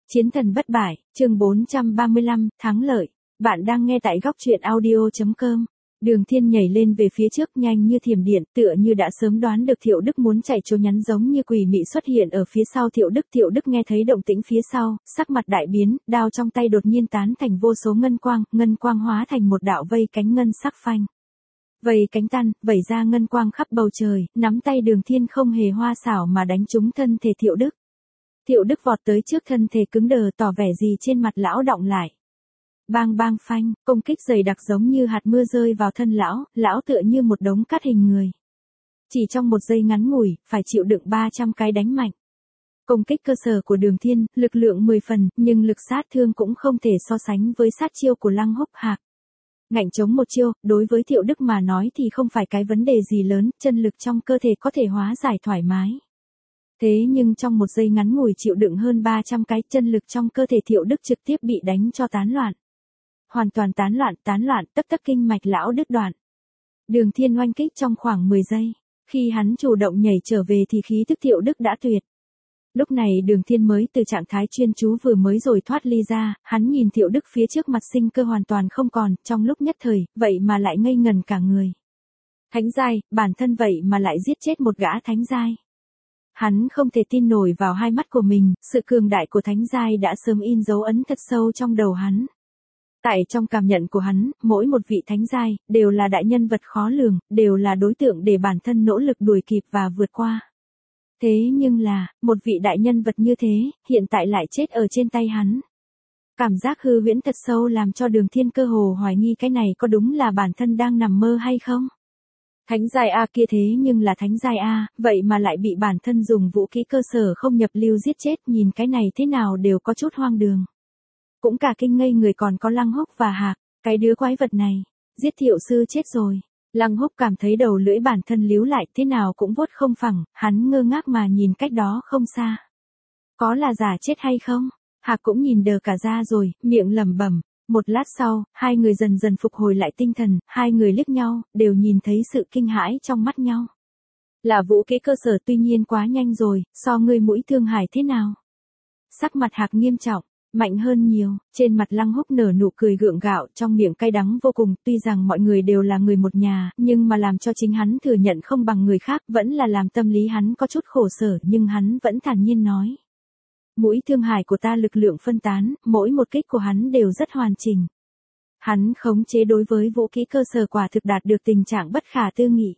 Chiến thần bất bại, chương 435, thắng lợi. Bạn đang nghe tại góc truyện audio.com. Đường Thiên nhảy lên về phía trước nhanh như thiểm điện, tựa như đã sớm đoán được Thiệu Đức muốn chạy trốn, nhắn giống như quỷ mị xuất hiện ở phía sau Thiệu Đức. Thiệu Đức nghe thấy động tĩnh phía sau, sắc mặt đại biến, đao trong tay đột nhiên tán thành vô số ngân quang hóa thành một đạo vây cánh ngân sắc phanh. Vây cánh tan, vẩy ra ngân quang khắp bầu trời, nắm tay Đường Thiên không hề hoa xảo mà đánh trúng thân thể Thiệu Đức. Thiệu Đức vọt tới trước, thân thể cứng đờ, tỏ vẻ gì trên mặt lão đọng lại. Bang bang phanh, công kích dày đặc giống như hạt mưa rơi vào thân lão tựa như một đống cát hình người. Chỉ trong một giây ngắn ngủi, phải chịu đựng 300 cái đánh mạnh. Công kích cơ sở của Đường Thiên, lực lượng 10 phần, nhưng lực sát thương cũng không thể so sánh với sát chiêu của Lăng Húc Hạc. Ngạnh chống một chiêu, đối với Thiệu Đức mà nói thì không phải cái vấn đề gì lớn, chân lực trong cơ thể có thể hóa giải thoải mái. Thế nhưng trong một giây ngắn ngủi chịu đựng hơn 300 cái, chân lực trong cơ thể Thiệu Đức trực tiếp bị đánh cho tán loạn. Hoàn toàn tán loạn, tất kinh mạch lão đứt đoạn. Đường Thiên oanh kích trong khoảng 10 giây. Khi hắn chủ động nhảy trở về thì khí tức Thiệu Đức đã tuyệt. Lúc này Đường Thiên mới từ trạng thái chuyên chú vừa mới rồi thoát ly ra, hắn nhìn Thiệu Đức phía trước, mặt sinh cơ hoàn toàn không còn, trong lúc nhất thời, vậy mà lại ngây ngần cả người. Thánh giai, bản thân vậy mà lại giết chết một gã thánh giai. Hắn không thể tin nổi vào hai mắt của mình, sự cường đại của thánh giai đã sớm in dấu ấn thật sâu trong đầu hắn. Tại trong cảm nhận của hắn, mỗi một vị thánh giai, đều là đại nhân vật khó lường, đều là đối tượng để bản thân nỗ lực đuổi kịp và vượt qua. Thế nhưng là, một vị đại nhân vật như thế, hiện tại lại chết ở trên tay hắn. Cảm giác hư huyễn thật sâu làm cho Đường Thiên cơ hồ hoài nghi cái này có đúng là bản thân đang nằm mơ hay không? Thánh giai A kia thế nhưng là thánh giai A, vậy mà lại bị bản thân dùng vũ khí cơ sở không nhập lưu giết chết, nhìn cái này thế nào đều có chút hoang đường. Cũng cả kinh ngây người còn có Lăng Húc và Hạc, cái đứa quái vật này, giết Thiệu sư chết rồi. Lăng Húc cảm thấy đầu lưỡi bản thân líu lại, thế nào cũng vuốt không phẳng, hắn ngơ ngác mà nhìn cách đó không xa. Có là giả chết hay không? Hạc cũng nhìn đờ cả ra rồi, miệng lẩm bẩm. Một lát sau, hai người dần dần phục hồi lại tinh thần, hai người liếc nhau, đều nhìn thấy sự kinh hãi trong mắt nhau. Là vũ khí cơ sở, tuy nhiên quá nhanh rồi, so ngươi mũi thương hải thế nào? Sắc mặt Hạc nghiêm trọng, mạnh hơn nhiều, trên mặt Lăng Húc nở nụ cười gượng gạo, trong miệng cay đắng vô cùng, tuy rằng mọi người đều là người một nhà, nhưng mà làm cho chính hắn thừa nhận không bằng người khác, vẫn là làm tâm lý hắn có chút khổ sở, nhưng hắn vẫn thản nhiên nói. Mũi thương hải của ta lực lượng phân tán, mỗi một kích của hắn đều rất hoàn chỉnh. Hắn khống chế đối với vũ khí cơ sở quả thực đạt được tình trạng bất khả tư nghị.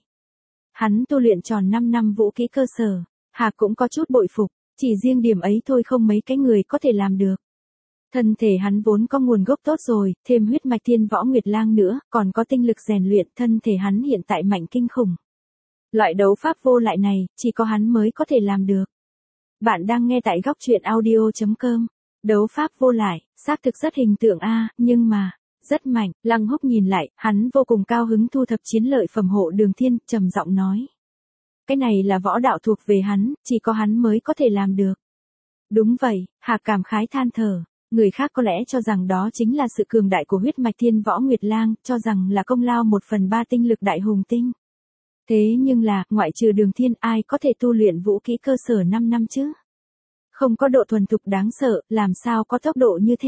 Hắn tu luyện tròn 5 năm vũ khí cơ sở, Hạc cũng có chút bội phục, chỉ riêng điểm ấy thôi không mấy cái người có thể làm được. Thân thể hắn vốn có nguồn gốc tốt rồi, thêm huyết mạch Thiên Võ Nguyệt Lang nữa, còn có tinh lực rèn luyện, thân thể hắn hiện tại mạnh kinh khủng. Loại đấu pháp vô lại này, chỉ có hắn mới có thể làm được. Bạn đang nghe tại góc truyện audio.com. Đấu pháp vô lại, xác thực rất hình tượng a, nhưng mà, rất mạnh. Lăng Húc nhìn lại, hắn vô cùng cao hứng thu thập chiến lợi phẩm hộ Đường Thiên, trầm giọng nói. Cái này là võ đạo thuộc về hắn, chỉ có hắn mới có thể làm được. Đúng vậy, Hạc cảm khái than thở. Người khác có lẽ cho rằng đó chính là sự cường đại của huyết mạch Thiên Võ Nguyệt Lang, cho rằng là công lao 1/3 tinh lực đại hùng tinh. Thế nhưng là, ngoại trừ Đường Thiên, ai có thể tu luyện vũ khí cơ sở 5 năm chứ? Không có độ thuần thục đáng sợ, làm sao có tốc độ như thế?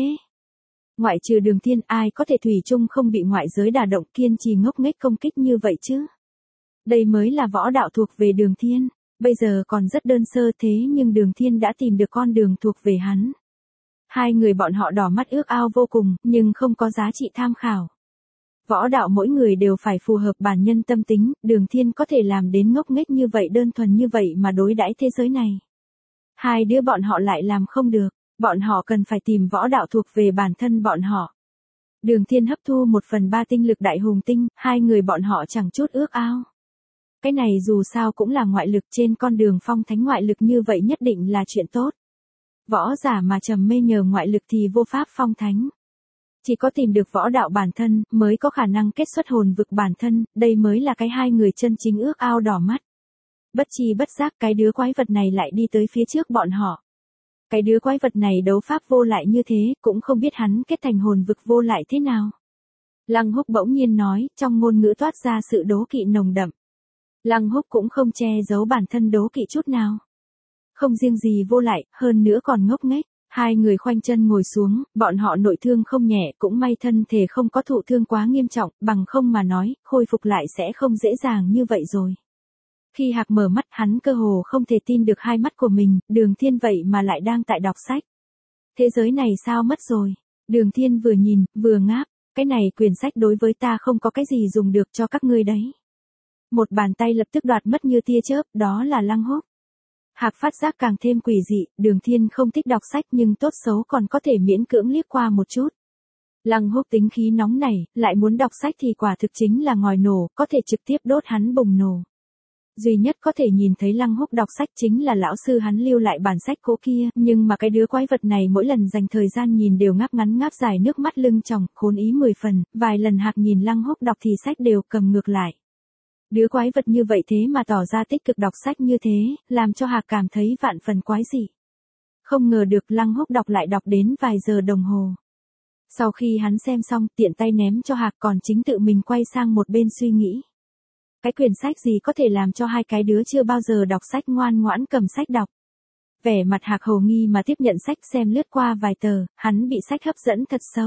Ngoại trừ Đường Thiên, ai có thể thủy chung không bị ngoại giới đả động, kiên trì ngốc nghếch công kích như vậy chứ? Đây mới là võ đạo thuộc về Đường Thiên, bây giờ còn rất đơn sơ, thế nhưng Đường Thiên đã tìm được con đường thuộc về hắn. Hai người bọn họ đỏ mắt ước ao vô cùng, nhưng không có giá trị tham khảo. Võ đạo mỗi người đều phải phù hợp bản nhân tâm tính, Đường Thiên có thể làm đến ngốc nghếch như vậy, đơn thuần như vậy mà đối đãi thế giới này. Hai đứa bọn họ lại làm không được, bọn họ cần phải tìm võ đạo thuộc về bản thân bọn họ. Đường Thiên hấp thu 1/3 tinh lực đại hùng tinh, hai người bọn họ chẳng chút ước ao. Cái này dù sao cũng là ngoại lực, trên con đường phong thánh ngoại lực như vậy nhất định là chuyện tốt. Võ giả mà trầm mê nhờ ngoại lực thì vô pháp phong thánh. Chỉ có tìm được võ đạo bản thân, mới có khả năng kết xuất hồn vực bản thân, đây mới là cái hai người chân chính ước ao đỏ mắt. Bất chi bất giác cái đứa quái vật này lại đi tới phía trước bọn họ. Cái đứa quái vật này đấu pháp vô lại như thế, cũng không biết hắn kết thành hồn vực vô lại thế nào. Lăng Húc bỗng nhiên nói, trong ngôn ngữ toát ra sự đố kỵ nồng đậm. Lăng Húc cũng không che giấu bản thân đố kỵ chút nào. Không riêng gì vô lại, hơn nữa còn ngốc nghếch. Hai người khoanh chân ngồi xuống, bọn họ nội thương không nhẹ, cũng may thân thể không có thụ thương quá nghiêm trọng, bằng không mà nói, khôi phục lại sẽ không dễ dàng như vậy rồi. Khi Hạc mở mắt hắn cơ hồ không thể tin được hai mắt của mình, Đường Thiên vậy mà lại đang tại đọc sách. Thế giới này sao mất rồi? Đường Thiên vừa nhìn, vừa ngáp, cái này quyển sách đối với ta không có cái gì dùng được cho các ngươi đấy. Một bàn tay lập tức đoạt mất như tia chớp, đó là Lăng Húc. Hạc phát giác càng thêm quỷ dị, Đường Thiên không thích đọc sách nhưng tốt xấu còn có thể miễn cưỡng liếc qua một chút. Lăng Húc tính khí nóng này, lại muốn đọc sách thì quả thực chính là ngòi nổ, có thể trực tiếp đốt hắn bùng nổ. Duy nhất có thể nhìn thấy Lăng Húc đọc sách chính là lão sư hắn lưu lại bản sách cũ kia, nhưng mà cái đứa quái vật này mỗi lần dành thời gian nhìn đều ngáp ngắn ngáp dài nước mắt lưng tròng, khốn ý 10 phần, vài lần Hạc nhìn Lăng Húc đọc thì sách đều cầm ngược lại. Đứa quái vật như vậy thế mà tỏ ra tích cực đọc sách như thế, làm cho Hạc cảm thấy vạn phần quái dị. Không ngờ được Lăng Húc đọc lại đọc đến vài giờ đồng hồ. Sau khi hắn xem xong, tiện tay ném cho Hạc còn chính tự mình quay sang một bên suy nghĩ. Cái quyển sách gì có thể làm cho hai cái đứa chưa bao giờ đọc sách ngoan ngoãn cầm sách đọc. Vẻ mặt Hạc hồ nghi mà tiếp nhận sách xem lướt qua vài tờ, hắn bị sách hấp dẫn thật sâu.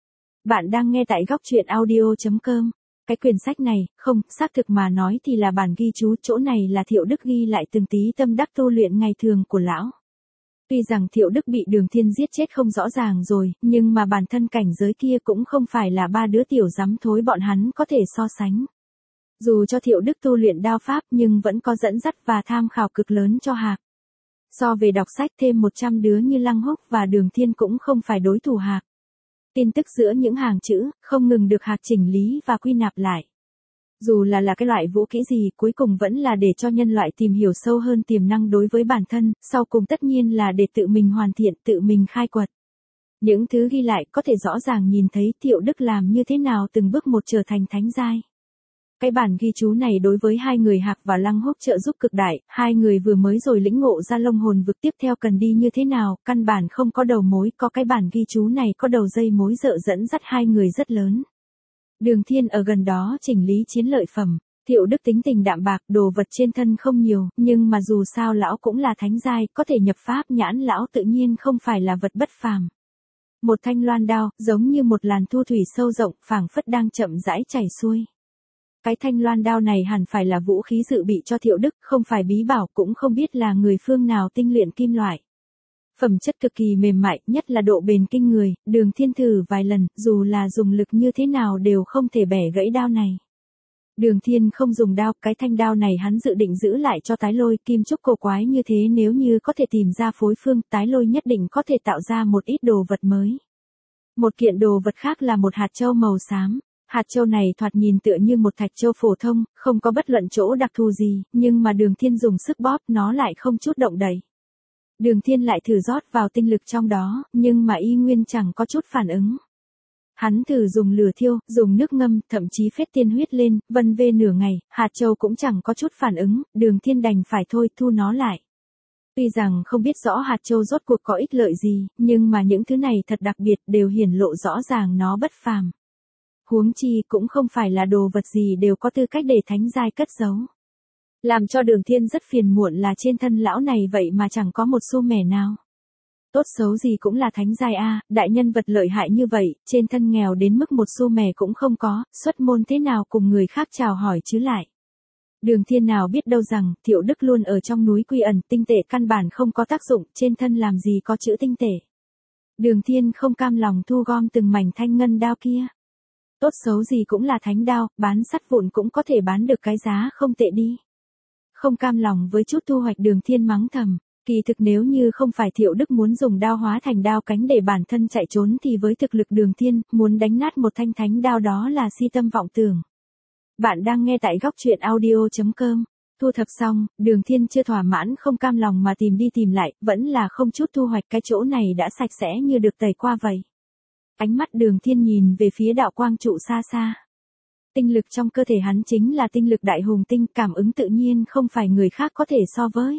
Bạn đang nghe tại góc truyện audio.com. Cái quyển sách này, không, xác thực mà nói thì là bản ghi chú, chỗ này là Thiệu Đức ghi lại từng tí tâm đắc tu luyện ngày thường của lão. Tuy rằng Thiệu Đức bị Đường Thiên giết chết không rõ ràng rồi, nhưng mà bản thân cảnh giới kia cũng không phải là ba đứa tiểu dám thối bọn hắn có thể so sánh. Dù cho Thiệu Đức tu luyện đao pháp nhưng vẫn có dẫn dắt và tham khảo cực lớn cho Hạc. So về đọc sách thêm 100 đứa như Lăng Húc và Đường Thiên cũng không phải đối thủ Hạc. Tin tức giữa những hàng chữ, không ngừng được Hạc chỉnh lý và quy nạp lại. Dù là cái loại vũ kỹ gì, cuối cùng vẫn là để cho nhân loại tìm hiểu sâu hơn tiềm năng đối với bản thân, sau cùng tất nhiên là để tự mình hoàn thiện, tự mình khai quật. Những thứ ghi lại có thể rõ ràng nhìn thấy Thiệu Đức làm như thế nào từng bước một trở thành thánh giai. Cái bản ghi chú này đối với hai người Hạc và Lăng Húc trợ giúp cực đại, hai người vừa mới rồi lĩnh ngộ ra Long Hồn vực tiếp theo cần đi như thế nào, căn bản không có đầu mối, có cái bản ghi chú này có đầu dây mối dợ dẫn dắt hai người rất lớn. Đường Thiên ở gần đó chỉnh lý chiến lợi phẩm, Thiệu Đức tính tình đạm bạc, đồ vật trên thân không nhiều, nhưng mà dù sao lão cũng là thánh giai, có thể nhập pháp nhãn lão tự nhiên không phải là vật bất phàm. Một thanh loan đao, giống như một làn thu thủy sâu rộng, phảng phất đang chậm rãi chảy xuôi. Cái thanh loan đao này hẳn phải là vũ khí dự bị cho Thiệu Đức, không phải bí bảo, cũng không biết là người phương nào tinh luyện kim loại. Phẩm chất cực kỳ mềm mại, nhất là độ bền kinh người, Đường Thiên thử vài lần, dù là dùng lực như thế nào đều không thể bẻ gãy đao này. Đường Thiên không dùng đao, cái thanh đao này hắn dự định giữ lại cho Tái Lôi, kim trúc cổ quái như thế nếu như có thể tìm ra phối phương, Tái Lôi nhất định có thể tạo ra một ít đồ vật mới. Một kiện đồ vật khác là một hạt châu màu xám. Hạt châu này thoạt nhìn tựa như một thạch châu phổ thông, không có bất luận chỗ đặc thù gì, nhưng mà Đường Thiên dùng sức bóp nó lại không chút động đậy. Đường Thiên lại thử rót vào tinh lực trong đó, nhưng mà y nguyên chẳng có chút phản ứng. Hắn thử dùng lửa thiêu, dùng nước ngâm, thậm chí phết tiên huyết lên, vân vê nửa ngày, hạt châu cũng chẳng có chút phản ứng, Đường Thiên đành phải thôi thu nó lại. Tuy rằng không biết rõ hạt châu rốt cuộc có ích lợi gì, nhưng mà những thứ này thật đặc biệt đều hiển lộ rõ ràng nó bất phàm. Huống chi cũng không phải là đồ vật gì đều có tư cách để thánh giai cất giấu. Làm cho Đường Thiên rất phiền muộn là trên thân lão này vậy mà chẳng có một xu mẻ nào. Tốt xấu gì cũng là thánh giai a, đại nhân vật lợi hại như vậy, trên thân nghèo đến mức một xu mẻ cũng không có, xuất môn thế nào cùng người khác chào hỏi chứ lại. Đường Thiên nào biết đâu rằng, Thiệu Đức luôn ở trong núi quy ẩn, tinh tệ căn bản không có tác dụng, trên thân làm gì có chữ tinh tệ. Đường Thiên không cam lòng thu gom từng mảnh thanh ngân đao kia. Tốt xấu gì cũng là thánh đao, bán sắt vụn cũng có thể bán được cái giá không tệ đi. Không cam lòng với chút thu hoạch, Đường Thiên mắng thầm, kỳ thực nếu như không phải Thiệu Đức muốn dùng đao hóa thành đao cánh để bản thân chạy trốn thì với thực lực Đường Thiên, muốn đánh nát một thanh thánh đao đó là si tâm vọng tưởng. Bạn đang nghe tại góc truyện audio.com. Thu thập xong, Đường Thiên chưa thỏa mãn không cam lòng mà tìm đi tìm lại, vẫn là không chút thu hoạch, cái chỗ này đã sạch sẽ như được tẩy qua vậy. Ánh mắt Đường Thiên nhìn về phía đạo quang trụ xa xa. Tinh lực trong cơ thể hắn chính là tinh lực đại hùng tinh, cảm ứng tự nhiên không phải người khác có thể so với.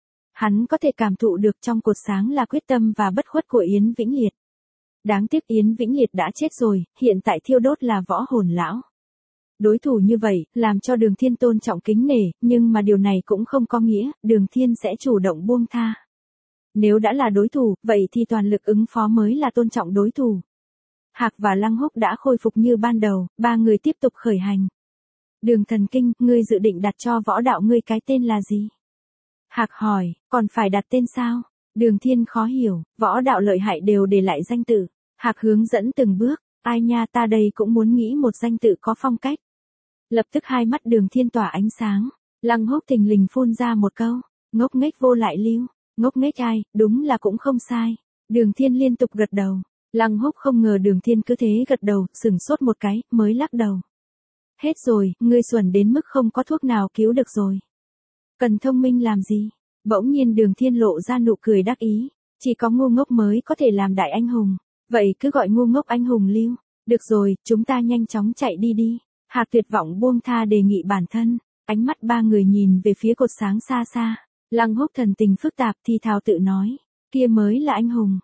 Hắn có thể cảm thụ được trong cột sáng là quyết tâm và bất khuất của Yến Vĩnh Liệt. Đáng tiếc Yến Vĩnh Liệt đã chết rồi, hiện tại thiêu đốt là võ hồn lão. Đối thủ như vậy, làm cho Đường Thiên tôn trọng kính nể, nhưng mà điều này cũng không có nghĩa, Đường Thiên sẽ chủ động buông tha. Nếu đã là đối thủ, vậy thì toàn lực ứng phó mới là tôn trọng đối thủ. Hạc và Lăng Húc đã khôi phục như ban đầu, ba người tiếp tục khởi hành. Đường Thần Kinh, ngươi dự định đặt cho võ đạo ngươi cái tên là gì? Hạc hỏi, còn phải đặt tên sao? Đường Thiên khó hiểu, võ đạo lợi hại đều để lại danh tự. Hạc hướng dẫn từng bước, ai nha, ta đây cũng muốn nghĩ một danh tự có phong cách. Lập tức hai mắt Đường Thiên tỏa ánh sáng. Lăng Húc thình lình phun ra một câu, ngốc nghếch vô lại lưu. Ngốc nghếch ai, đúng là cũng không sai. Đường Thiên liên tục gật đầu. Lăng Húc không ngờ Đường Thiên cứ thế gật đầu, sửng sốt một cái, mới lắc đầu. Hết rồi, ngươi xuẩn đến mức không có thuốc nào cứu được rồi. Cần thông minh làm gì? Bỗng nhiên Đường Thiên lộ ra nụ cười đắc ý. Chỉ có ngu ngốc mới có thể làm đại anh hùng. Vậy cứ gọi ngu ngốc anh hùng lưu. Được rồi, chúng ta nhanh chóng chạy đi đi. Hạc tuyệt vọng buông tha đề nghị bản thân. Ánh mắt ba người nhìn về phía cột sáng xa xa. Lăng Húc thần tình phức tạp thì thào tự nói. Kia mới là anh hùng.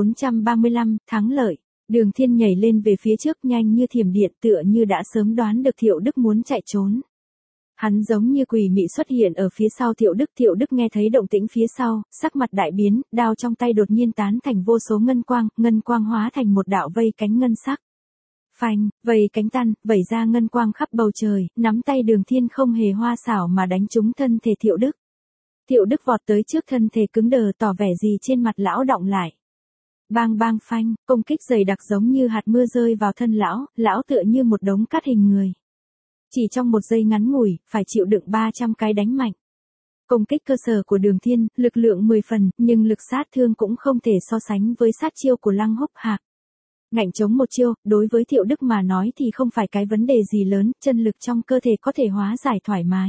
435, thắng lợi. Đường Thiên nhảy lên về phía trước nhanh như thiểm điện, tựa như đã sớm đoán được Thiệu Đức muốn chạy trốn. Hắn giống như quỷ mị xuất hiện ở phía sau Thiệu Đức nghe thấy động tĩnh phía sau, sắc mặt đại biến, đao trong tay đột nhiên tán thành vô số ngân quang hóa thành một đạo vây cánh ngân sắc. Phanh, vây cánh tan, vẩy ra ngân quang khắp bầu trời, nắm tay Đường Thiên không hề hoa xảo mà đánh trúng thân thể Thiệu Đức. Thiệu Đức vọt tới trước thân thể cứng đờ, tỏ vẻ gì trên mặt lão đọng lại. Bang bang phanh, công kích dày đặc giống như hạt mưa rơi vào thân lão tựa như một đống cát hình người. Chỉ trong một giây ngắn ngủi, phải chịu đựng 300 cái đánh mạnh. Công kích cơ sở của Đường Thiên, lực lượng 10 phần, nhưng lực sát thương cũng không thể so sánh với sát chiêu của Lăng Húc. Hạc. Ngạnh chống một chiêu, đối với Thiệu Đức mà nói thì không phải cái vấn đề gì lớn, chân lực trong cơ thể có thể hóa giải thoải mái.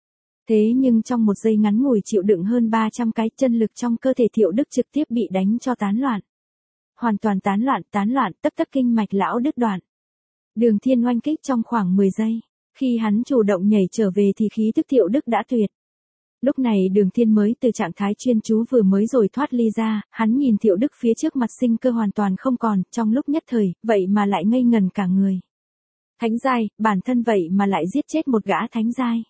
Thế nhưng trong một giây ngắn ngủi chịu đựng hơn 300 cái, chân lực trong cơ thể Thiệu Đức trực tiếp bị đánh cho tán loạn. Hoàn toàn tán loạn, tất kinh mạch lão đứt đoạn. Đường Thiên oanh kích trong khoảng 10 giây. Khi hắn chủ động nhảy trở về thì khí tức Thiệu Đức đã tuyệt. Lúc này Đường Thiên mới từ trạng thái chuyên chú vừa mới rồi thoát ly ra, hắn nhìn Thiệu Đức phía trước mặt sinh cơ hoàn toàn không còn, trong lúc nhất thời, vậy mà lại ngây ngần cả người. Thánh giai, bản thân vậy mà lại giết chết một gã thánh giai.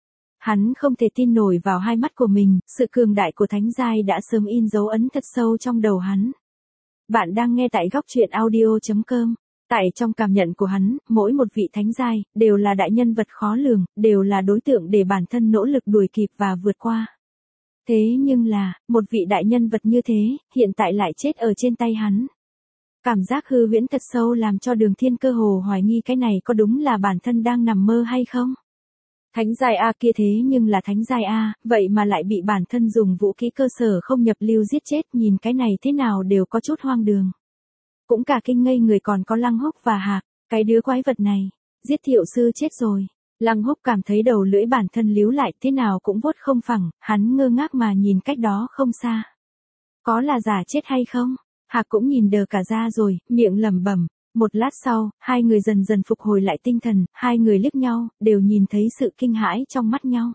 Hắn không thể tin nổi vào hai mắt của mình, sự cường đại của thánh giai đã sớm in dấu ấn thật sâu trong đầu hắn. Bạn đang nghe tại góc truyện audio.com. Tại trong cảm nhận của hắn, mỗi một vị thánh giai, đều là đại nhân vật khó lường, đều là đối tượng để bản thân nỗ lực đuổi kịp và vượt qua. Thế nhưng là, một vị đại nhân vật như thế, hiện tại lại chết ở trên tay hắn. Cảm giác hư huyễn thật sâu làm cho Đường Thiên cơ hồ hoài nghi cái này có đúng là bản thân đang nằm mơ hay không? Thánh giai A kia thế nhưng là thánh giai A, vậy mà lại bị bản thân dùng vũ khí cơ sở không nhập lưu giết chết, nhìn cái này thế nào đều có chút hoang đường. Cũng cả kinh ngây người còn có Lăng Húc và Hạc, cái đứa quái vật này, giết Thiệu sư chết rồi. Lăng Húc cảm thấy đầu lưỡi bản thân líu lại, thế nào cũng vuốt không phẳng, hắn ngơ ngác mà nhìn cách đó không xa. Có là giả chết hay không? Hạc cũng nhìn đờ cả ra rồi, miệng lẩm bẩm. Một lát sau, hai người dần dần phục hồi lại tinh thần, hai người liếc nhau, đều nhìn thấy sự kinh hãi trong mắt nhau.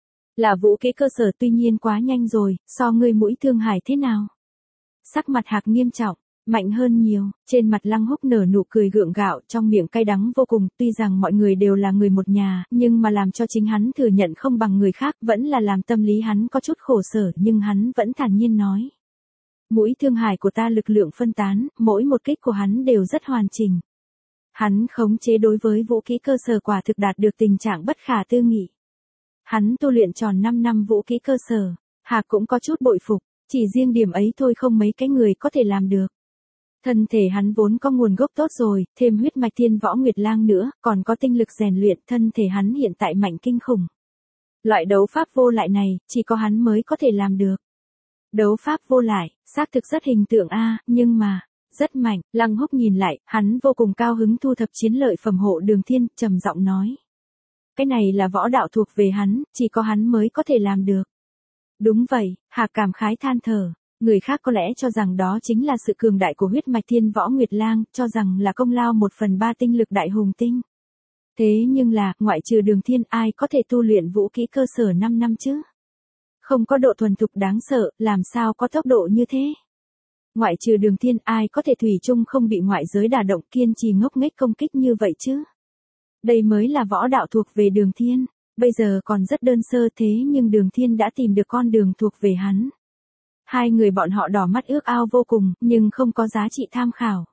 Là vũ khí cơ sở, tuy nhiên quá nhanh rồi, so ngươi mũi thương hải thế nào? Sắc mặt Hạc nghiêm trọng, mạnh hơn nhiều, trên mặt Lăng Húc nở nụ cười gượng gạo, trong miệng cay đắng vô cùng, tuy rằng mọi người đều là người một nhà, nhưng mà làm cho chính hắn thừa nhận không bằng người khác, vẫn là làm tâm lý hắn có chút khổ sở, nhưng hắn vẫn thản nhiên nói. Mũi thương hải của ta lực lượng phân tán, mỗi một kích của hắn đều rất hoàn chỉnh. Hắn khống chế đối với vũ khí cơ sở quả thực đạt được tình trạng bất khả tư nghị. Hắn tu luyện tròn 5 năm vũ khí cơ sở, Hạc cũng có chút bội phục, chỉ riêng điểm ấy thôi không mấy cái người có thể làm được. Thân thể hắn vốn có nguồn gốc tốt rồi, thêm huyết mạch Thiên Võ Nguyệt Lang nữa, còn có tinh lực rèn luyện, thân thể hắn hiện tại mạnh kinh khủng. Loại đấu pháp vô lại này, chỉ có hắn mới có thể làm được. Đấu pháp vô lại, xác thực rất hình tượng a, nhưng mà, rất mạnh. Lăng Húc nhìn lại, hắn vô cùng cao hứng thu thập chiến lợi phẩm hộ Đường Thiên, trầm giọng nói. Cái này là võ đạo thuộc về hắn, chỉ có hắn mới có thể làm được. Đúng vậy, Hạc cảm khái than thở. Người khác có lẽ cho rằng đó chính là sự cường đại của huyết mạch Thiên Võ Nguyệt Lang, cho rằng là công lao 1/3 tinh lực đại hùng tinh. Thế nhưng là, ngoại trừ Đường Thiên, ai có thể tu luyện vũ khí cơ sở 5 năm chứ? Không có độ thuần thục đáng sợ, làm sao có tốc độ như thế? Ngoại trừ Đường Thiên, ai có thể thủy chung không bị ngoại giới đả động, kiên trì ngốc nghếch công kích như vậy chứ? Đây mới là võ đạo thuộc về Đường Thiên, bây giờ còn rất đơn sơ thế nhưng Đường Thiên đã tìm được con đường thuộc về hắn. Hai người bọn họ đỏ mắt ước ao vô cùng, nhưng không có giá trị tham khảo.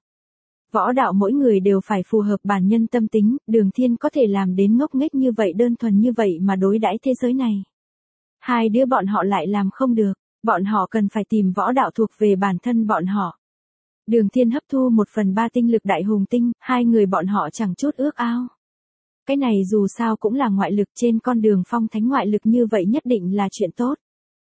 Võ đạo mỗi người đều phải phù hợp bản nhân tâm tính, Đường Thiên có thể làm đến ngốc nghếch như vậy, đơn thuần như vậy mà đối đãi thế giới này. Hai đứa bọn họ lại làm không được, bọn họ cần phải tìm võ đạo thuộc về bản thân bọn họ. Đường Thiên hấp thu 1/3 tinh lực đại hùng tinh, hai người bọn họ chẳng chút ước ao. Cái này dù sao cũng là ngoại lực, trên con đường phong thánh ngoại lực như vậy nhất định là chuyện tốt.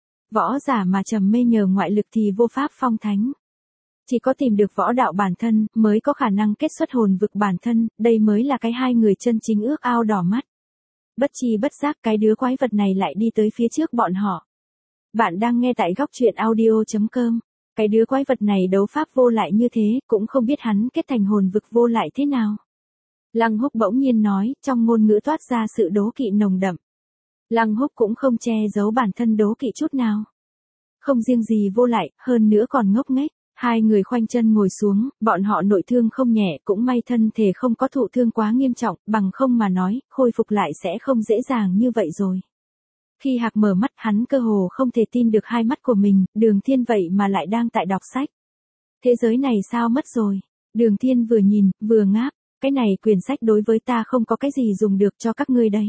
Võ giả mà trầm mê nhờ ngoại lực thì vô pháp phong thánh. Chỉ có tìm được võ đạo bản thân, mới có khả năng kết xuất hồn vực bản thân, đây mới là cái hai người chân chính ước ao đỏ mắt. Bất chi bất giác cái đứa quái vật này lại đi tới phía trước bọn họ. Bạn đang nghe tại góc truyện audio.com. Cái đứa quái vật này đấu pháp vô lại như thế, cũng không biết hắn kết thành hồn vực vô lại thế nào. Lăng Húc bỗng nhiên nói, trong ngôn ngữ toát ra sự đố kỵ nồng đậm. Lăng Húc cũng không che giấu bản thân đố kỵ chút nào. Không riêng gì vô lại, hơn nữa còn ngốc nghếch. Hai người khoanh chân ngồi xuống, bọn họ nội thương không nhẹ, cũng may thân thể không có thụ thương quá nghiêm trọng, bằng không mà nói, khôi phục lại sẽ không dễ dàng như vậy rồi. Khi Hạc mở mắt, hắn cơ hồ không thể tin được hai mắt của mình, Đường Thiên vậy mà lại đang tại đọc sách. Thế giới này sao mất rồi? Đường Thiên vừa nhìn, vừa ngáp, cái này quyển sách đối với ta không có cái gì dùng được cho các ngươi đấy.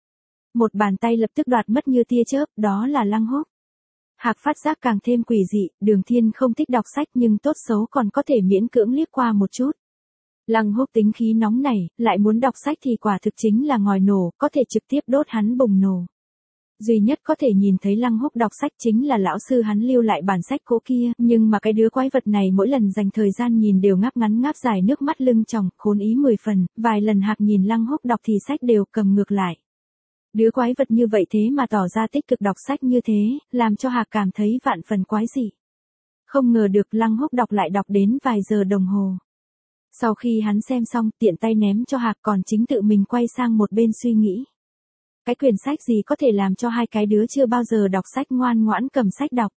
Một bàn tay lập tức đoạt mất như tia chớp, đó là Lăng Húc. Hạc phát giác càng thêm quỷ dị, Đường Thiên không thích đọc sách nhưng tốt xấu còn có thể miễn cưỡng liếc qua một chút. Lăng Húc tính khí nóng này, lại muốn đọc sách thì quả thực chính là ngòi nổ, có thể trực tiếp đốt hắn bùng nổ. Duy nhất có thể nhìn thấy Lăng Húc đọc sách chính là lão sư hắn lưu lại bản sách cũ kia, nhưng mà cái đứa quái vật này mỗi lần dành thời gian nhìn đều ngáp ngắn ngáp dài, nước mắt lưng tròng, khốn ý 10 phần, vài lần Hạc nhìn Lăng Húc đọc thì sách đều cầm ngược lại. Đứa quái vật như vậy thế mà tỏ ra tích cực đọc sách như thế, làm cho Hạc cảm thấy vạn phần quái dị. Không ngờ được Lăng Húc đọc lại đọc đến vài giờ đồng hồ. Sau khi hắn xem xong, tiện tay ném cho Hạc, còn chính tự mình quay sang một bên suy nghĩ. Cái quyển sách gì có thể làm cho hai cái đứa chưa bao giờ đọc sách ngoan ngoãn cầm sách đọc.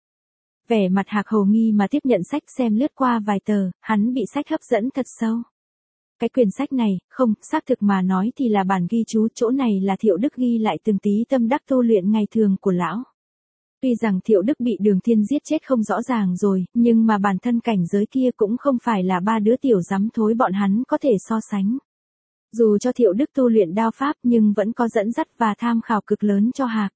Vẻ mặt Hạc hồ nghi mà tiếp nhận sách, xem lướt qua vài tờ, hắn bị sách hấp dẫn thật sâu. Cái quyển sách này, không, xác thực mà nói thì là bản ghi chú, chỗ này là Thiệu Đức ghi lại từng tí tâm đắc tu luyện ngày thường của lão. Tuy rằng Thiệu Đức bị Đường Thiên giết chết không rõ ràng rồi, nhưng mà bản thân cảnh giới kia cũng không phải là ba đứa tiểu dắm thối bọn hắn có thể so sánh. Dù cho Thiệu Đức tu luyện đao pháp nhưng vẫn có dẫn dắt và tham khảo cực lớn cho Hạc.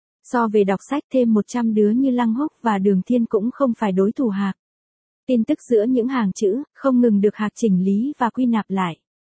So về đọc sách, thêm 100 đứa như Lăng Húc và Đường Thiên cũng không phải đối thủ Hạc. Tin tức giữa những hàng chữ, không ngừng được Hạc chỉnh lý và quy nạp lại.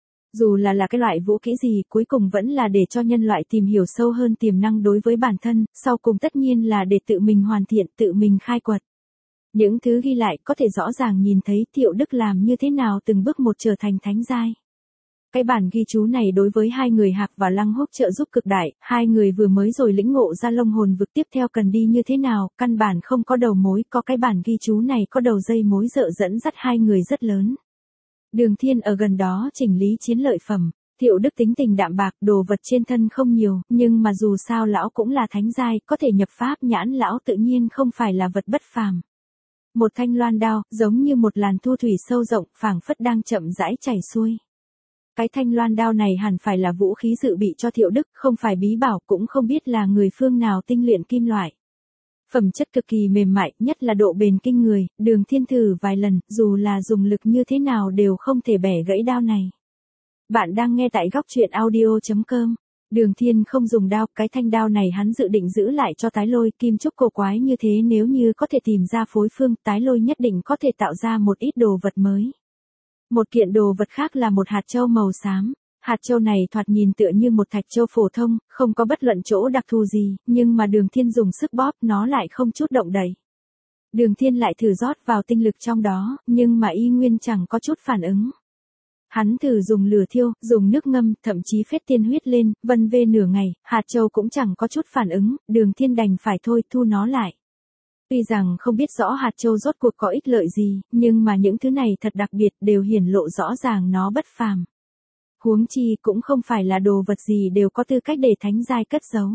Dù là cái loại vũ kỹ gì, cuối cùng vẫn là để cho nhân loại tìm hiểu sâu hơn tiềm năng đối với bản thân, sau cùng tất nhiên là để tự mình hoàn thiện, tự mình khai quật. Những thứ ghi lại có thể rõ ràng nhìn thấy Thiệu Đức làm như thế nào từng bước một trở thành thánh giai. Cái bản ghi chú này đối với hai người Hạc và Lăng Húc trợ giúp cực đại, hai người vừa mới rồi lĩnh ngộ ra Long hồn vực tiếp theo cần đi như thế nào, căn bản không có đầu mối, có cái bản ghi chú này có đầu dây mối dẫn dắt hai người rất lớn. Đường Thiên ở gần đó chỉnh lý chiến lợi phẩm, Thiệu Đức tính tình đạm bạc, đồ vật trên thân không nhiều, nhưng mà dù sao lão cũng là thánh giai, có thể nhập pháp nhãn lão tự nhiên không phải là vật bất phàm. Một thanh loan đao, giống như một làn thu thủy sâu rộng, phảng phất đang chậm rãi chảy xuôi. Cái thanh loan đao này hẳn phải là vũ khí dự bị cho Thiệu Đức, không phải bí bảo, cũng không biết là người phương nào tinh luyện kim loại. Phẩm chất cực kỳ mềm mại, nhất là độ bền kinh người, Đường Thiên thử vài lần, dù là dùng lực như thế nào đều không thể bẻ gãy đao này. Bạn đang nghe tại góc truyện audio.com. Đường Thiên không dùng đao, cái thanh đao này hắn dự định giữ lại cho Tái Lôi, kim trúc cổ quái như thế nếu như có thể tìm ra phối phương, Tái Lôi nhất định có thể tạo ra một ít đồ vật mới. Một kiện đồ vật khác là một hạt châu màu xám. Hạt châu này thoạt nhìn tựa như một thạch châu phổ thông, không có bất luận chỗ đặc thù gì, nhưng mà Đường Thiên dùng sức bóp nó lại không chút động đậy. Đường Thiên lại thử rót vào tinh lực trong đó, nhưng mà y nguyên chẳng có chút phản ứng. Hắn thử dùng lửa thiêu, dùng nước ngâm, thậm chí phết tiên huyết lên, vân vê nửa ngày, hạt châu cũng chẳng có chút phản ứng, Đường Thiên đành phải thôi thu nó lại. Tuy rằng không biết rõ hạt châu rốt cuộc có ích lợi gì, nhưng mà những thứ này thật đặc biệt đều hiển lộ rõ ràng nó bất phàm. Huống chi cũng không phải là đồ vật gì đều có tư cách để thánh giai cất giấu.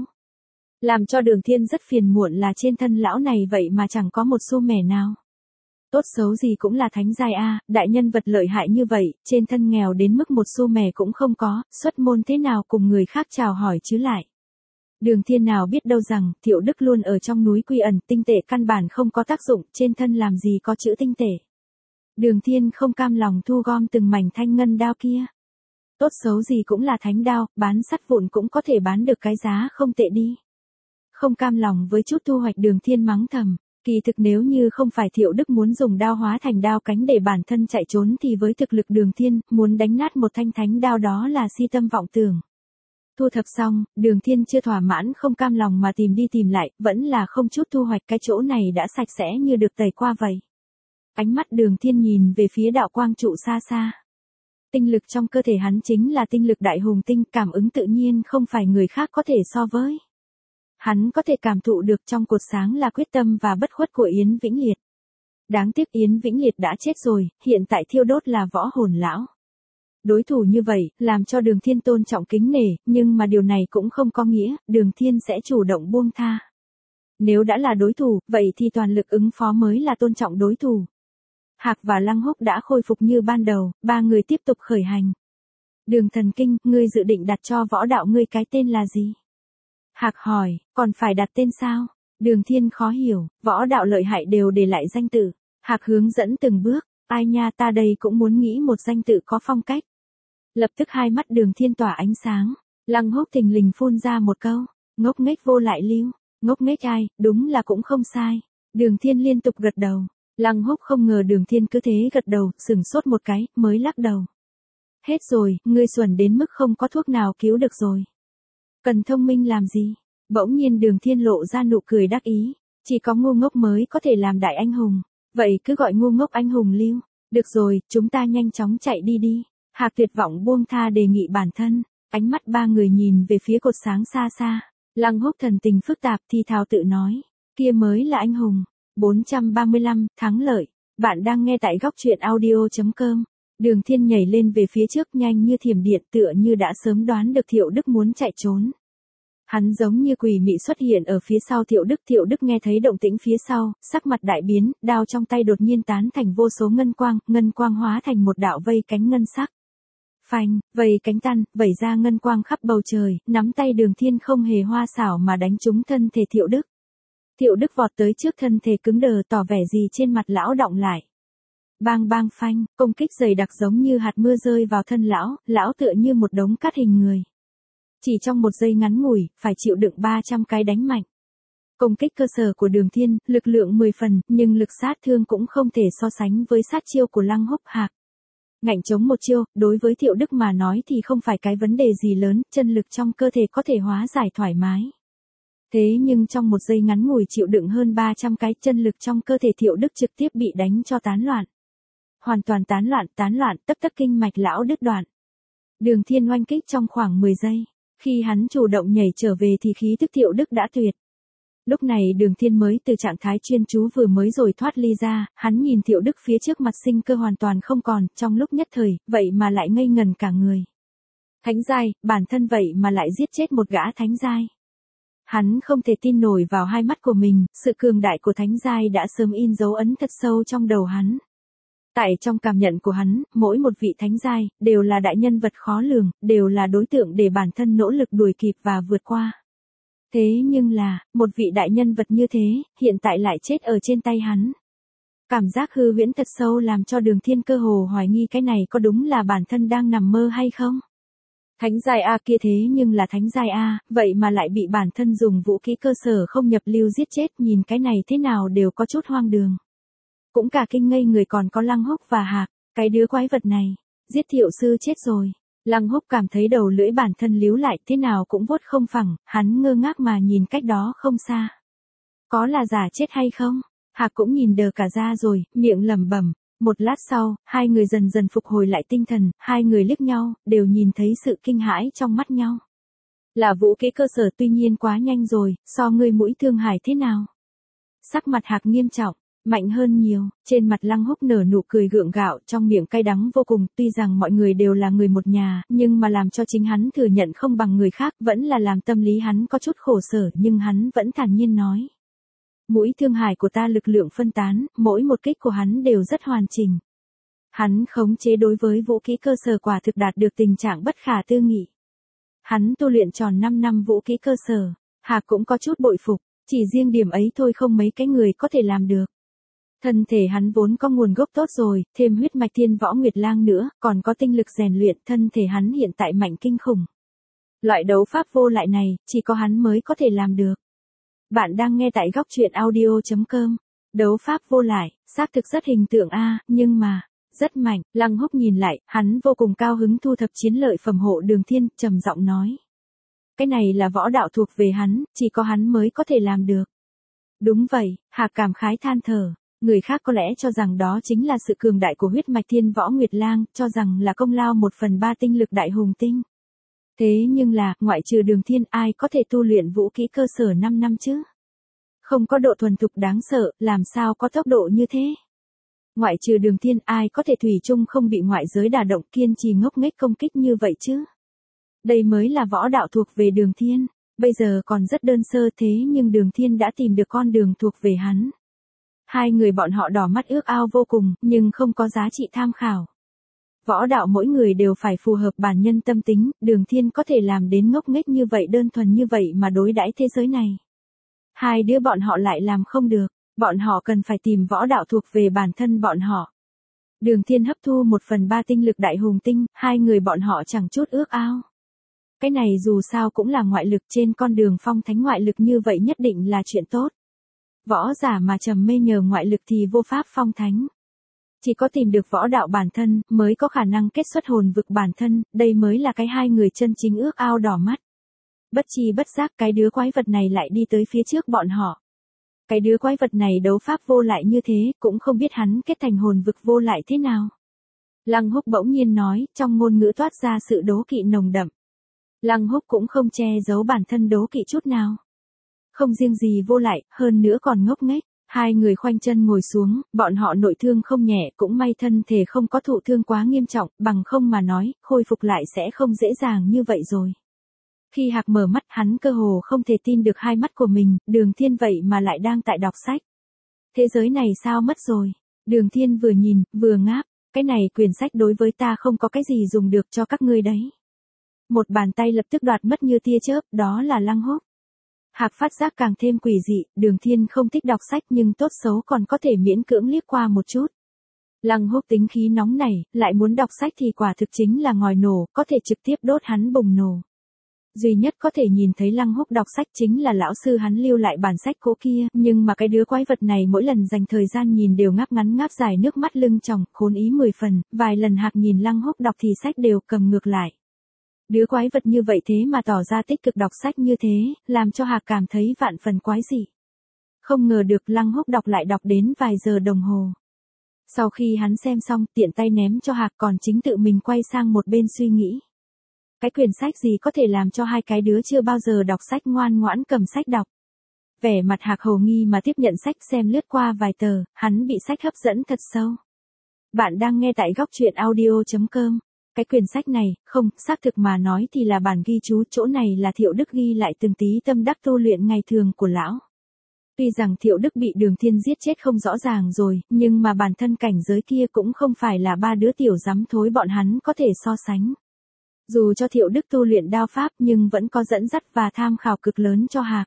Làm cho Đường Thiên rất phiền muộn là trên thân lão này vậy mà chẳng có một xu mẻ nào. Tốt xấu gì cũng là thánh giai a, đại nhân vật lợi hại như vậy, trên thân nghèo đến mức một xu mẻ cũng không có, xuất môn thế nào cùng người khác chào hỏi chứ lại. Đường Thiên nào biết đâu rằng, Thiệu Đức luôn ở trong núi quy ẩn, tinh tệ căn bản không có tác dụng, trên thân làm gì có chữ tinh tệ. Đường Thiên không cam lòng thu gom từng mảnh thanh ngân đao kia. Tốt xấu gì cũng là thánh đao, bán sắt vụn cũng có thể bán được cái giá không tệ đi. Không cam lòng với chút thu hoạch, Đường Thiên mắng thầm. Kỳ thực nếu như không phải Thiệu Đức muốn dùng đao hóa thành đao cánh để bản thân chạy trốn thì với thực lực Đường Thiên, muốn đánh nát một thanh thánh đao đó là si tâm vọng tưởng. Thu thập xong, Đường Thiên chưa thỏa mãn không cam lòng mà tìm đi tìm lại, vẫn là không chút thu hoạch, cái chỗ này đã sạch sẽ như được tẩy qua vậy. Ánh mắt Đường Thiên nhìn về phía đạo quang trụ xa xa. Tinh lực trong cơ thể hắn chính là tinh lực đại hùng tinh, cảm ứng tự nhiên không phải người khác có thể so với. Hắn có thể cảm thụ được trong cột sáng là quyết tâm và bất khuất của Yến Vĩnh Liệt. Đáng tiếc Yến Vĩnh Liệt đã chết rồi, hiện tại thiêu đốt là võ hồn lão. Đối thủ như vậy, làm cho Đường Thiên tôn trọng kính nể, nhưng mà điều này cũng không có nghĩa, Đường Thiên sẽ chủ động buông tha. Nếu đã là đối thủ, vậy thì toàn lực ứng phó mới là tôn trọng đối thủ. Hạc và Lăng Húc đã khôi phục như ban đầu, ba người tiếp tục khởi hành. Đường Thần Kinh, ngươi dự định đặt cho võ đạo ngươi cái tên là gì? Hạc hỏi, còn phải đặt tên sao? Đường Thiên khó hiểu, võ đạo lợi hại đều để lại danh tự. Hạc hướng dẫn từng bước, ai nha, ta đây cũng muốn nghĩ một danh tự có phong cách. Lập tức hai mắt Đường Thiên tỏa ánh sáng. Lăng Húc thình lình phun ra một câu, ngốc nghếch vô lại lưu. Ngốc nghếch ai, đúng là cũng không sai. Đường Thiên liên tục gật đầu. Lăng Húc không ngờ Đường Thiên cứ thế gật đầu, sửng sốt một cái, mới lắc đầu. Hết rồi, ngươi xuẩn đến mức không có thuốc nào cứu được rồi. Cần thông minh làm gì? Bỗng nhiên Đường Thiên lộ ra nụ cười đắc ý. Chỉ có ngu ngốc mới có thể làm đại anh hùng. Vậy cứ gọi ngu ngốc anh hùng lưu. Được rồi, chúng ta nhanh chóng chạy đi đi. Hạc tuyệt vọng buông tha đề nghị bản thân. Ánh mắt ba người nhìn về phía cột sáng xa xa. Lăng Húc thần tình phức tạp thì thào tự nói. Kia mới là anh hùng. 435, thắng lợi. Bạn đang nghe tại góc truyện audio.com. Đường Thiên nhảy lên về phía trước nhanh như thiểm điện, tựa như đã sớm đoán được Thiệu Đức muốn chạy trốn. Hắn giống như quỷ mị xuất hiện ở phía sau Thiệu Đức nghe thấy động tĩnh phía sau, sắc mặt đại biến, đao trong tay đột nhiên tán thành vô số ngân quang hóa thành một đạo vây cánh ngân sắc. Phanh, vây cánh tan, vẩy ra ngân quang khắp bầu trời, nắm tay Đường Thiên không hề hoa xảo mà đánh trúng thân thể Thiệu Đức. Thiệu Đức vọt tới trước, thân thể cứng đờ, tỏ vẻ gì trên mặt lão động lại. Bang bang phanh, công kích dày đặc giống như hạt mưa rơi vào thân lão tựa như một đống cát hình người. Chỉ trong một giây ngắn ngủi, phải chịu đựng 300 cái đánh mạnh. Công kích cơ sở của Đường Thiên, lực lượng 10 phần, nhưng lực sát thương cũng không thể so sánh với sát chiêu của Lăng Húc. Hạc ngạnh chống một chiêu, đối với Thiệu Đức mà nói thì không phải cái vấn đề gì lớn, chân lực trong cơ thể có thể hóa giải thoải mái. Thế nhưng trong một giây ngắn ngủi chịu đựng hơn 300 cái, chân lực trong cơ thể Thiệu Đức trực tiếp bị đánh cho tán loạn. Hoàn toàn tán loạn, tất kinh mạch lão đứt đoạn. Đường Thiên oanh kích trong khoảng 10 giây. Khi hắn chủ động nhảy trở về thì khí tức Thiệu Đức đã tuyệt. Lúc này Đường Thiên mới từ trạng thái chuyên chú vừa mới rồi thoát ly ra, hắn nhìn Thiệu Đức phía trước mặt sinh cơ hoàn toàn không còn, trong lúc nhất thời, vậy mà lại ngây ngần cả người. Thánh giai, bản thân vậy mà lại giết chết một gã thánh giai. Hắn không thể tin nổi vào hai mắt của mình, sự cường đại của thánh giai đã sớm in dấu ấn thật sâu trong đầu hắn. Tại trong cảm nhận của hắn, mỗi một vị thánh giai, đều là đại nhân vật khó lường, đều là đối tượng để bản thân nỗ lực đuổi kịp và vượt qua. Thế nhưng là, một vị đại nhân vật như thế, hiện tại lại chết ở trên tay hắn. Cảm giác hư huyễn thật sâu làm cho Đường Thiên cơ hồ hoài nghi cái này có đúng là bản thân đang nằm mơ hay không? Thánh giai A kia thế nhưng là thánh giai A, vậy mà lại bị bản thân dùng vũ khí cơ sở không nhập lưu giết chết, nhìn cái này thế nào đều có chút hoang đường. Cũng cả kinh ngây người còn có Lăng Húc và Hạc, cái đứa quái vật này, giết Thiệu sư chết rồi. Lăng Húc cảm thấy đầu lưỡi bản thân líu lại, thế nào cũng vuốt không phẳng, hắn ngơ ngác mà nhìn cách đó không xa. Có là giả chết hay không? Hạc cũng nhìn đờ cả ra rồi, miệng lẩm bẩm. Một lát sau, hai người dần dần phục hồi lại tinh thần, hai người liếc nhau, đều nhìn thấy sự kinh hãi trong mắt nhau. Là vũ khí cơ sở, tuy nhiên quá nhanh rồi, so ngươi mũi thương hải thế nào? Sắc mặt Hạc nghiêm trọng. Mạnh hơn nhiều, trên mặt Lăng Húc nở nụ cười gượng gạo, trong miệng cay đắng vô cùng, tuy rằng mọi người đều là người một nhà, nhưng mà làm cho chính hắn thừa nhận không bằng người khác, vẫn là làm tâm lý hắn có chút khổ sở, nhưng hắn vẫn thản nhiên nói. Mũi thương hải của ta lực lượng phân tán, mỗi một kích của hắn đều rất hoàn chỉnh. Hắn khống chế đối với vũ khí cơ sở quả thực đạt được tình trạng bất khả tư nghị. Hắn tu luyện tròn 5 năm vũ khí cơ sở. Hạc cũng có chút bội phục, chỉ riêng điểm ấy thôi không mấy cái người có thể làm được. Thân thể hắn vốn có nguồn gốc tốt rồi, thêm huyết mạch Thiên Võ Nguyệt Lang nữa, còn có tinh lực rèn luyện, thân thể hắn hiện tại mạnh kinh khủng. Loại đấu pháp vô lại này, chỉ có hắn mới có thể làm được. Bạn đang nghe tại góc truyện audio.com. Đấu pháp vô lại, xác thực rất hình tượng nhưng mà, rất mạnh. Lăng Húc nhìn lại, hắn vô cùng cao hứng thu thập chiến lợi phẩm hộ Đường Thiên, trầm giọng nói. Cái này là võ đạo thuộc về hắn, chỉ có hắn mới có thể làm được. Đúng vậy, Hạc cảm khái than thở. Người khác có lẽ cho rằng đó chính là sự cường đại của huyết mạch Thiên Võ Nguyệt Lang, cho rằng là công lao 1/3 tinh lực đại hùng tinh. Thế nhưng là, ngoại trừ Đường Thiên ai có thể tu luyện vũ kỹ cơ sở 5 năm chứ? Không có độ thuần thục đáng sợ, làm sao có tốc độ như thế? Ngoại trừ Đường Thiên ai có thể thủy chung không bị ngoại giới đả động kiên trì ngốc nghếch công kích như vậy chứ? Đây mới là võ đạo thuộc về Đường Thiên, bây giờ còn rất đơn sơ thế nhưng Đường Thiên đã tìm được con đường thuộc về hắn. Hai người bọn họ đỏ mắt ước ao vô cùng, nhưng không có giá trị tham khảo. Võ đạo mỗi người đều phải phù hợp bản nhân tâm tính, Đường Thiên có thể làm đến ngốc nghếch như vậy đơn thuần như vậy mà đối đãi thế giới này. Hai đứa bọn họ lại làm không được, bọn họ cần phải tìm võ đạo thuộc về bản thân bọn họ. Đường Thiên hấp thu 1/3 tinh lực đại hùng tinh, hai người bọn họ chẳng chút ước ao. Cái này dù sao cũng là ngoại lực trên con đường phong thánh ngoại lực như vậy nhất định là chuyện tốt. Võ giả mà trầm mê nhờ ngoại lực thì vô pháp phong thánh. Chỉ có tìm được võ đạo bản thân, mới có khả năng kết xuất hồn vực bản thân, đây mới là cái hai người chân chính ước ao đỏ mắt. Bất chi bất giác cái đứa quái vật này lại đi tới phía trước bọn họ. Cái đứa quái vật này đấu pháp vô lại như thế, cũng không biết hắn kết thành hồn vực vô lại thế nào. Lăng Húc bỗng nhiên nói, trong ngôn ngữ toát ra sự đố kỵ nồng đậm. Lăng Húc cũng không che giấu bản thân đố kỵ chút nào. Không riêng gì vô lại, hơn nữa còn ngốc nghếch. Hai người khoanh chân ngồi xuống, bọn họ nội thương không nhẹ, cũng may thân thể không có thụ thương quá nghiêm trọng, bằng không mà nói, khôi phục lại sẽ không dễ dàng như vậy rồi. Khi Hạc mở mắt hắn cơ hồ không thể tin được hai mắt của mình, Đường Thiên vậy mà lại đang tại đọc sách. Thế giới này sao mất rồi? Đường Thiên vừa nhìn, vừa ngáp, cái này quyển sách đối với ta không có cái gì dùng được cho các ngươi đấy. Một bàn tay lập tức đoạt mất như tia chớp, đó là Lăng Húc. Hạc phát giác càng thêm quỷ dị, Đường Thiên không thích đọc sách nhưng tốt xấu còn có thể miễn cưỡng liếc qua một chút. Lăng Húc tính khí nóng này, lại muốn đọc sách thì quả thực chính là ngòi nổ, có thể trực tiếp đốt hắn bùng nổ. Duy nhất có thể nhìn thấy Lăng Húc đọc sách chính là lão sư hắn lưu lại bản sách cũ kia, nhưng mà cái đứa quái vật này mỗi lần dành thời gian nhìn đều ngáp ngắn ngáp dài nước mắt lưng tròng, khốn ý 10 phần, vài lần Hạc nhìn Lăng Húc đọc thì sách đều cầm ngược lại. Đứa quái vật như vậy thế mà tỏ ra tích cực đọc sách như thế, làm cho Hạc cảm thấy vạn phần quái dị. Không ngờ được Lăng Húc đọc lại đọc đến vài giờ đồng hồ. Sau khi hắn xem xong, tiện tay ném cho Hạc còn chính tự mình quay sang một bên suy nghĩ. Cái quyển sách gì có thể làm cho hai cái đứa chưa bao giờ đọc sách ngoan ngoãn cầm sách đọc. Vẻ mặt Hạc hồ nghi mà tiếp nhận sách xem lướt qua vài tờ, hắn bị sách hấp dẫn thật sâu. Bạn đang nghe tại góc truyện audio.com. Cái quyển sách này, không, xác thực mà nói thì là bản ghi chú, chỗ này là Thiệu Đức ghi lại từng tí tâm đắc tu luyện ngày thường của lão. Tuy rằng Thiệu Đức bị Đường Thiên giết chết không rõ ràng rồi, nhưng mà bản thân cảnh giới kia cũng không phải là ba đứa tiểu dám thối bọn hắn có thể so sánh. Dù cho Thiệu Đức tu luyện đao pháp nhưng vẫn có dẫn dắt và tham khảo cực lớn cho Hạc.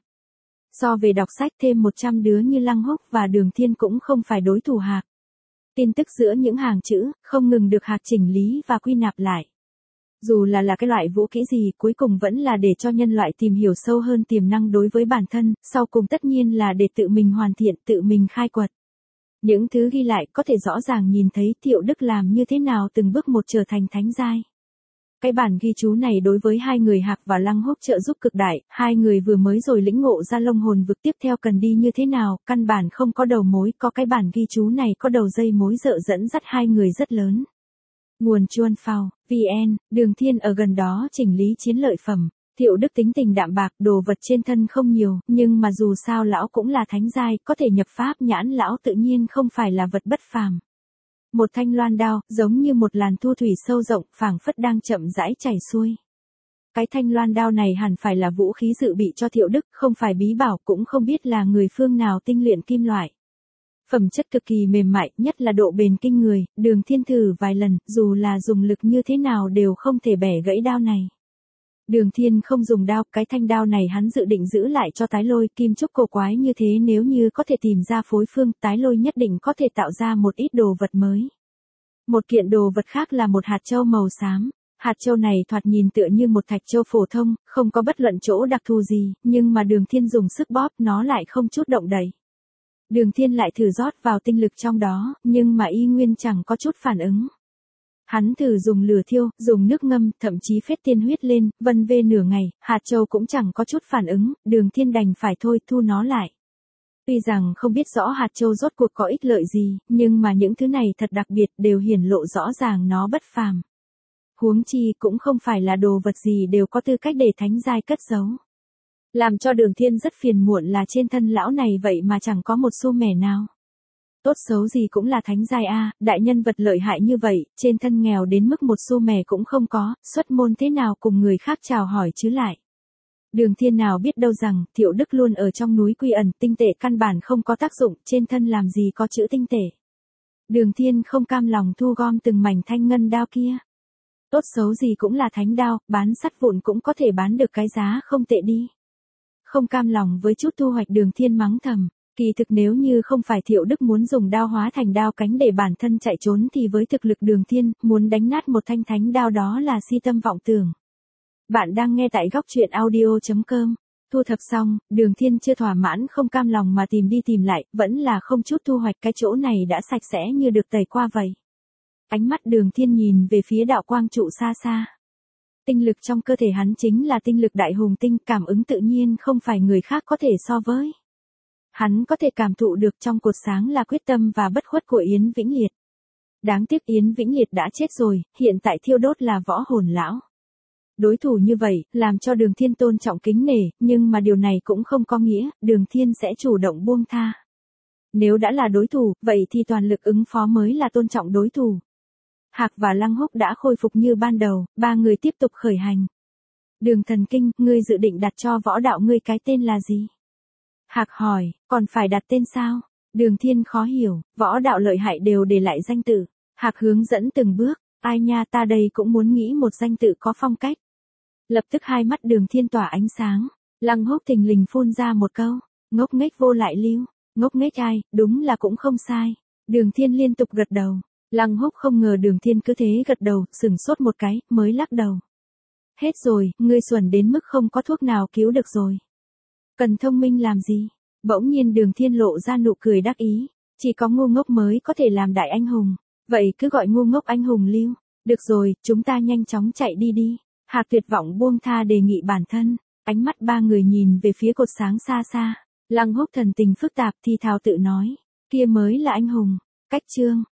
So về đọc sách thêm 100 đứa như Lăng Húc và Đường Thiên cũng không phải đối thủ Hạc. Tin tức giữa những hàng chữ, không ngừng được Hạc chỉnh lý và quy nạp lại. Dù là cái loại vũ kỹ gì, cuối cùng vẫn là để cho nhân loại tìm hiểu sâu hơn tiềm năng đối với bản thân, sau cùng tất nhiên là để tự mình hoàn thiện, tự mình khai quật. Những thứ ghi lại có thể rõ ràng nhìn thấy Thiệu Đức làm như thế nào từng bước một trở thành thánh giai. Cái bản ghi chú này đối với hai người Hạc và Lăng Húc trợ giúp cực đại, hai người vừa mới rồi lĩnh ngộ ra Long hồn vực tiếp theo cần đi như thế nào, căn bản không có đầu mối, có cái bản ghi chú này có đầu dây mối dẫn dắt hai người rất lớn. Nguồn Chuan Phao, VN, Đường Thiên ở gần đó chỉnh lý chiến lợi phẩm, Thiệu Đức tính tình đạm bạc, đồ vật trên thân không nhiều, nhưng mà dù sao lão cũng là thánh giai, có thể nhập pháp nhãn lão tự nhiên không phải là vật bất phàm. Một thanh loan đao, giống như một làn thu thủy sâu rộng, phảng phất đang chậm rãi chảy xuôi. Cái thanh loan đao này hẳn phải là vũ khí dự bị cho Thiệu Đức, không phải bí bảo, cũng không biết là người phương nào tinh luyện kim loại. Phẩm chất cực kỳ mềm mại, nhất là độ bền kinh người, Đường Thiên thử vài lần, dù là dùng lực như thế nào đều không thể bẻ gãy đao này. Đường Thiên không dùng đao, cái thanh đao này hắn dự định giữ lại cho Tái Lôi, kim trúc cổ quái như thế nếu như có thể tìm ra phối phương, Tái Lôi nhất định có thể tạo ra một ít đồ vật mới. Một kiện đồ vật khác là một hạt châu màu xám. Hạt châu này thoạt nhìn tựa như một thạch châu phổ thông, không có bất luận chỗ đặc thù gì, nhưng mà Đường Thiên dùng sức bóp nó lại không chút động đậy. Đường Thiên lại thử rót vào tinh lực trong đó, nhưng mà y nguyên chẳng có chút phản ứng. Hắn thử dùng lửa thiêu, dùng nước ngâm, thậm chí phết tiên huyết lên, vân vê nửa ngày, hạt châu cũng chẳng có chút phản ứng, Đường Thiên đành phải thôi thu nó lại. Tuy rằng không biết rõ hạt châu rốt cuộc có ích lợi gì, nhưng mà những thứ này thật đặc biệt đều hiển lộ rõ ràng nó bất phàm. Huống chi cũng không phải là đồ vật gì đều có tư cách để thánh giai cất giấu. Làm cho Đường Thiên rất phiền muộn là trên thân lão này vậy mà chẳng có một xu mẻ nào. Tốt xấu gì cũng là thánh giai a, đại nhân vật lợi hại như vậy, trên thân nghèo đến mức một xu mẻ cũng không có, xuất môn thế nào cùng người khác chào hỏi chứ lại. Đường Thiên nào biết đâu rằng, Thiệu Đức luôn ở trong núi quy ẩn, tinh tệ căn bản không có tác dụng, trên thân làm gì có chữ tinh tệ. Đường Thiên không cam lòng thu gom từng mảnh thanh ngân đao kia. Tốt xấu gì cũng là thánh đao, bán sắt vụn cũng có thể bán được cái giá không tệ đi. Không cam lòng với chút thu hoạch, Đường Thiên mắng thầm, kỳ thực nếu như không phải Thiệu Đức muốn dùng đao hóa thành đao cánh để bản thân chạy trốn thì với thực lực Đường Thiên, muốn đánh nát một thanh thánh đao đó là si tâm vọng tưởng. Bạn đang nghe tại góc truyện audio.com. Thu thập xong, Đường Thiên chưa thỏa mãn không cam lòng mà tìm đi tìm lại, vẫn là không chút thu hoạch, cái chỗ này đã sạch sẽ như được tẩy qua vậy. Ánh mắt Đường Thiên nhìn về phía đạo quang trụ xa xa. Tinh lực trong cơ thể hắn chính là tinh lực đại hùng tinh, cảm ứng tự nhiên không phải người khác có thể so với. Hắn có thể cảm thụ được trong cột sáng là quyết tâm và bất khuất của Yến Vĩnh Liệt. Đáng tiếc Yến Vĩnh Liệt đã chết rồi, hiện tại thiêu đốt là võ hồn lão. Đối thủ như vậy, làm cho Đường Thiên tôn trọng kính nể, nhưng mà điều này cũng không có nghĩa, Đường Thiên sẽ chủ động buông tha. Nếu đã là đối thủ, vậy thì toàn lực ứng phó mới là tôn trọng đối thủ. Hạc và Lăng Húc đã khôi phục như ban đầu, ba người tiếp tục khởi hành. Đường Thần Kinh, ngươi dự định đặt cho võ đạo ngươi cái tên là gì? Hạc hỏi, còn phải đặt tên sao? Đường Thiên khó hiểu, võ đạo lợi hại đều để lại danh tự. Hạc hướng dẫn từng bước, ai nha, ta đây cũng muốn nghĩ một danh tự có phong cách. Lập tức hai mắt Đường Thiên tỏa ánh sáng. Lăng Húc thình lình phun ra một câu, ngốc nghếch vô lại lưu. Ngốc nghếch ai, đúng là cũng không sai. Đường Thiên liên tục gật đầu. Lăng Húc không ngờ Đường Thiên cứ thế gật đầu, sừng sốt một cái, mới lắc đầu. Hết rồi, ngươi xuẩn đến mức không có thuốc nào cứu được rồi. Cần thông minh làm gì? Bỗng nhiên Đường Thiên lộ ra nụ cười đắc ý. Chỉ có ngu ngốc mới có thể làm đại anh hùng. Vậy cứ gọi ngu ngốc anh hùng lưu. Được rồi, chúng ta nhanh chóng chạy đi đi. Hạc tuyệt vọng buông tha đề nghị bản thân. Ánh mắt ba người nhìn về phía cột sáng xa xa. Lăng Húc thần tình phức tạp thì thào tự nói. Kia mới là anh hùng. Cách chương.